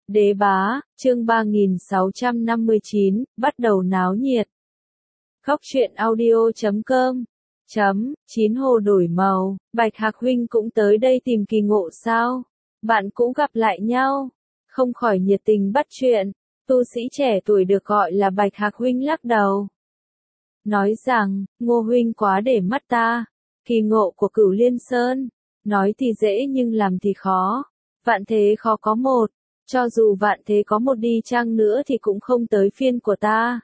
Đế bá, chương 3659, bắt đầu náo nhiệt. Khóc chuyện audio.com Chín hồ đổi màu, Bạch Hạc huynh cũng tới đây tìm kỳ ngộ sao? Bạn cũng gặp lại nhau, không khỏi nhiệt tình bắt chuyện. Tu sĩ trẻ tuổi được gọi là Bạch Hạc huynh lắc đầu, nói rằng, Ngô huynh quá để mắt ta. Kỳ ngộ của Cửu Liên Sơn, nói thì dễ nhưng làm thì khó. Vạn thế khó có một, cho dù vạn thế có một đi chăng nữa thì cũng không tới phiên của ta.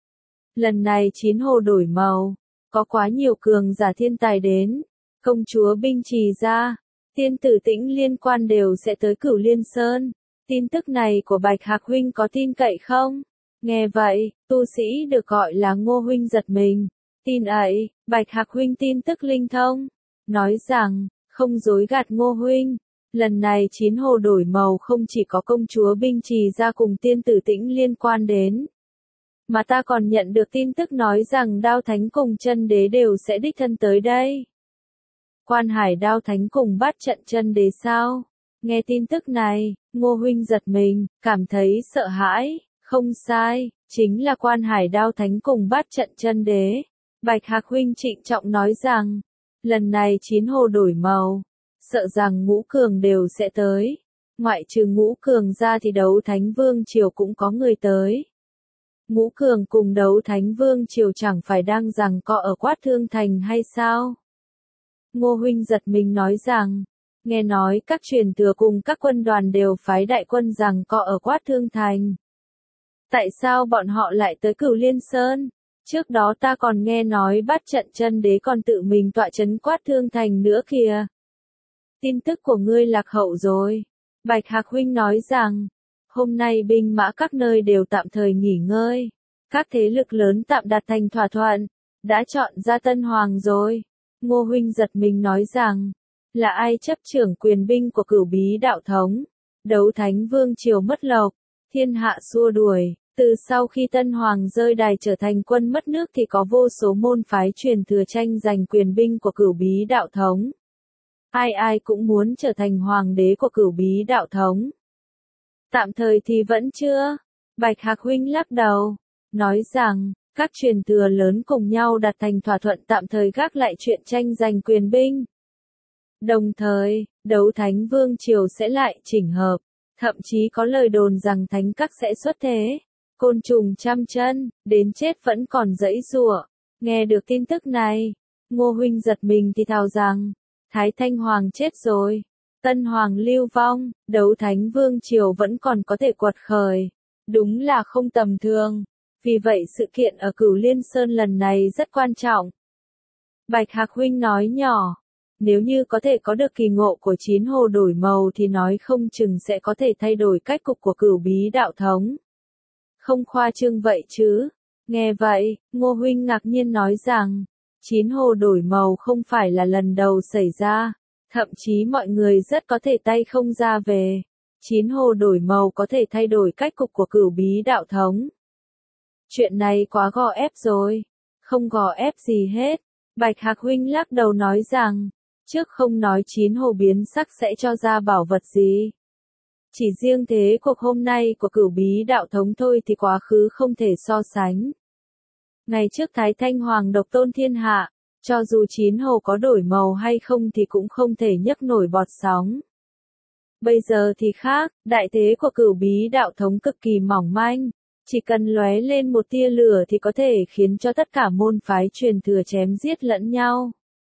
Lần này chín hồ đổi màu, có quá nhiều cường giả thiên tài đến, công chúa Binh Trì ra, tiên tử Tĩnh Liên Quan đều sẽ tới Cửu Liên Sơn. Tin tức này của Bạch Hạc huynh có tin cậy không? Nghe vậy, tu sĩ được gọi là Ngô huynh giật mình. Tin ấy, Bạch Hạc huynh tin tức linh thông, nói rằng, không dối gạt Ngô huynh. Lần này chín hồ đổi màu không chỉ có công chúa Binh Trì ra cùng tiên tử Tĩnh Liên Quan đến, mà ta còn nhận được tin tức nói rằng Đao Thánh cùng Chân Đế đều sẽ đích thân tới đây. Quan Hải Đao Thánh cùng Bát Trận Chân Đế sao? Nghe tin tức này, Ngô huynh giật mình, cảm thấy sợ hãi. Không sai, chính là Quan Hải Đao Thánh cùng Bát Trận Chân Đế. Bạch Hạc huynh trịnh trọng nói rằng, lần này chín hồ đổi màu, sợ rằng ngũ cường đều sẽ tới. Ngoại trừ ngũ cường ra thì Đấu Thánh Vương Triều cũng có người tới. Ngũ cường cùng Đấu Thánh Vương Triều chẳng phải đang giằng co ở Quát Thương Thành hay sao? Ngô huynh giật mình nói rằng, nghe nói các truyền thừa cùng các quân đoàn đều phái đại quân giằng co ở Quát Thương Thành. Tại sao bọn họ lại tới Cửu Liên Sơn? Trước đó ta còn nghe nói Bát Trận Chân Đế còn tự mình tọa trấn Quát Thương Thành nữa kìa. Tin tức của ngươi lạc hậu rồi. Bạch Hạc huynh nói rằng, hôm nay binh mã các nơi đều tạm thời nghỉ ngơi. Các thế lực lớn tạm đạt thành thỏa thuận, đã chọn ra tân hoàng rồi. Ngô huynh giật mình nói rằng, là ai chấp trưởng quyền binh của Cửu Bí Đạo Thống? Đấu Thánh Vương Triều mất lộc, thiên hạ xua đuổi. Từ sau khi tân hoàng rơi đài trở thành quân mất nước thì có vô số môn phái truyền thừa tranh giành quyền binh của Cửu Bí Đạo Thống. Ai ai cũng muốn trở thành hoàng đế của Cửu Bí Đạo Thống. Tạm thời thì vẫn chưa. Bạch Hạc huynh lắc đầu, nói rằng, các truyền thừa lớn cùng nhau đạt thành thỏa thuận tạm thời gác lại chuyện tranh giành quyền binh. Đồng thời, Đấu Thánh Vương Triều sẽ lại chỉnh hợp, thậm chí có lời đồn rằng thánh các sẽ xuất thế. Côn trùng trăm chân, đến chết vẫn còn giãy giụa. Nghe được tin tức này, Ngô huynh giật mình thì thào rằng, Thái Thanh Hoàng chết rồi, Tân Hoàng lưu vong, Đấu Thánh Vương Triều vẫn còn có thể quật khởi. Đúng là không tầm thường. Vì vậy sự kiện ở Cửu Liên Sơn lần này rất quan trọng. Bạch Hạc huynh nói nhỏ, nếu như có thể có được kỳ ngộ của chín hồ đổi màu thì nói không chừng sẽ có thể thay đổi cách cục của Cửu Bí Đạo Thống. Không khoa trương vậy chứ. Nghe vậy, Ngô huynh ngạc nhiên nói rằng, chín hồ đổi màu không phải là lần đầu xảy ra, thậm chí mọi người rất có thể tay không ra về. Chín hồ đổi màu có thể thay đổi cách cục của Cửu Bí Đạo Thống. Chuyện này quá gò ép rồi. Không gò ép gì hết. Bạch Hạc huynh lắc đầu nói rằng, trước không nói chín hồ biến sắc sẽ cho ra bảo vật gì. Chỉ riêng thế cuộc hôm nay của Cửu Bí Đạo Thống thôi thì quá khứ không thể so sánh. Ngày trước Thái Thanh Hoàng độc tôn thiên hạ, cho dù chín hồ có đổi màu hay không thì cũng không thể nhấc nổi bọt sóng. Bây giờ thì khác, đại thế của Cửu Bí Đạo Thống cực kỳ mỏng manh, chỉ cần lóe lên một tia lửa thì có thể khiến cho tất cả môn phái truyền thừa chém giết lẫn nhau.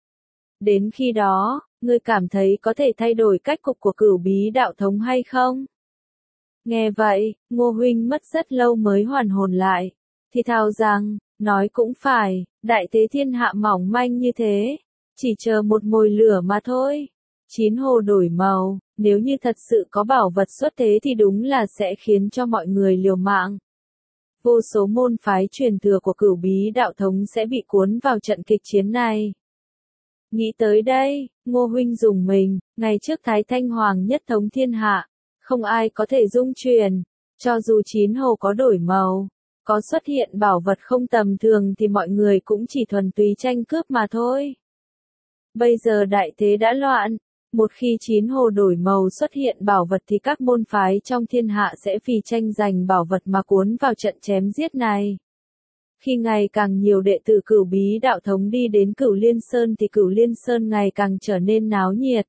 Đến khi đó, ngươi cảm thấy có thể thay đổi cách cục của Cửu Bí Đạo Thống hay không? Nghe vậy, Ngô huynh mất rất lâu mới hoàn hồn lại, thì thào rằng, nói cũng phải, đại thế thiên hạ mỏng manh như thế, chỉ chờ một mồi lửa mà thôi. Chín hồ đổi màu, nếu như thật sự có bảo vật xuất thế thì đúng là sẽ khiến cho mọi người liều mạng. Vô số môn phái truyền thừa của Cửu Bí Đạo Thống sẽ bị cuốn vào trận kịch chiến này. Nghĩ tới đây, Ngô huynh rùng mình, ngày trước Thái Thanh Hoàng nhất thống thiên hạ, không ai có thể dung truyền, cho dù chín hồ có đổi màu, có xuất hiện bảo vật không tầm thường thì mọi người cũng chỉ thuần túy tranh cướp mà thôi. Bây giờ đại thế đã loạn, Một khi chín hồ đổi màu xuất hiện bảo vật thì các môn phái trong thiên hạ sẽ vì tranh giành bảo vật mà cuốn vào trận chém giết này. Khi ngày càng nhiều đệ tử Cửu Bí đạo thống đi đến Cửu Liên Sơn thì Cửu Liên Sơn ngày càng trở nên náo nhiệt.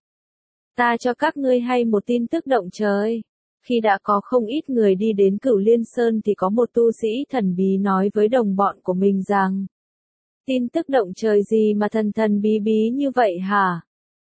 Ta cho các ngươi hay một tin tức động trời. Khi đã có không ít người đi đến Cửu Liên Sơn thì có một tu sĩ thần bí nói với đồng bọn của mình rằng: tin tức động trời gì mà thần thần bí bí như vậy hả?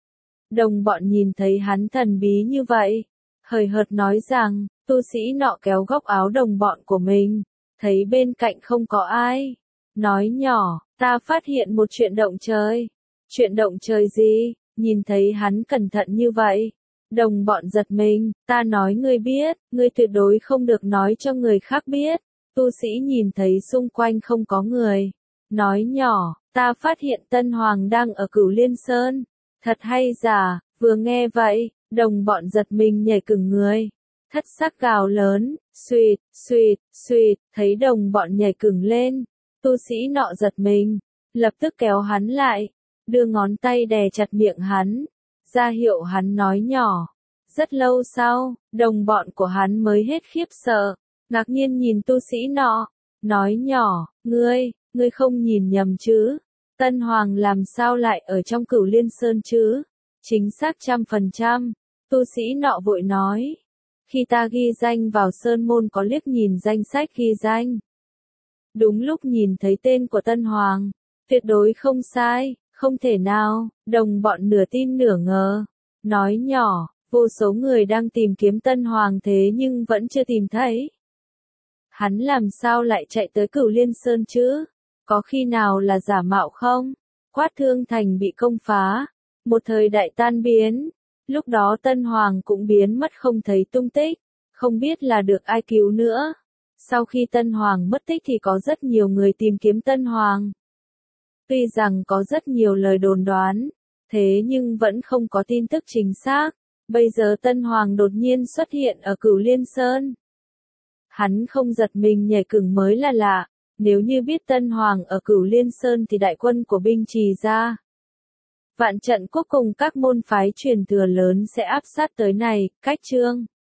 Đồng bọn nhìn thấy hắn thần bí như vậy, hời hợt nói rằng, tu sĩ nọ kéo góc áo đồng bọn của mình, thấy bên cạnh không có ai. Nói nhỏ, ta phát hiện một chuyện động trời. Chuyện động trời gì? Nhìn thấy hắn cẩn thận như vậy. Đồng bọn giật mình, ta nói ngươi biết, ngươi tuyệt đối không được nói cho người khác biết. Tu sĩ nhìn thấy xung quanh không có người. Nói nhỏ, ta phát hiện Tân Hoàng đang ở Cửu Liên Sơn. Thật hay giả? Vừa nghe vậy, đồng bọn giật mình nhảy cứng người. Thất sắc gào lớn, suýt, suýt, suýt, thấy đồng bọn nhảy cứng lên. Tu sĩ nọ giật mình, lập tức kéo hắn lại, đưa ngón tay đè chặt miệng hắn, ra hiệu hắn nói nhỏ. Rất lâu sau, đồng bọn của hắn mới hết khiếp sợ, ngạc nhiên nhìn tu sĩ nọ, nói nhỏ, ngươi không nhìn nhầm chứ? Tân Hoàng làm sao lại ở trong Cửu Liên Sơn chứ? Chính xác 100%, tu sĩ nọ vội nói. Khi ta ghi danh vào Sơn Môn có liếc nhìn danh sách ghi danh. Đúng lúc nhìn thấy tên của Tân Hoàng, tuyệt đối không sai, không thể nào, đồng bọn nửa tin nửa ngờ. Nói nhỏ, vô số người đang tìm kiếm Tân Hoàng thế nhưng vẫn chưa tìm thấy. Hắn làm sao lại chạy tới Cửu Liên Sơn chứ? Có khi nào là giả mạo không? Quát Thương Thành bị công phá, một thời đại tan biến, lúc đó Tân Hoàng cũng biến mất không thấy tung tích, không biết là được ai cứu nữa. Sau khi Tân Hoàng mất tích thì có rất nhiều người tìm kiếm Tân Hoàng. Tuy rằng có rất nhiều lời đồn đoán, thế nhưng vẫn không có tin tức chính xác. Bây giờ Tân Hoàng đột nhiên xuất hiện ở Cửu Liên Sơn. Hắn không giật mình nhảy cứng mới là lạ. Nếu như biết Tân Hoàng ở Cửu Liên Sơn thì đại quân của binh Trì ra Vạn Trận Quốc cùng các môn phái truyền thừa lớn sẽ áp sát tới này. Cách chương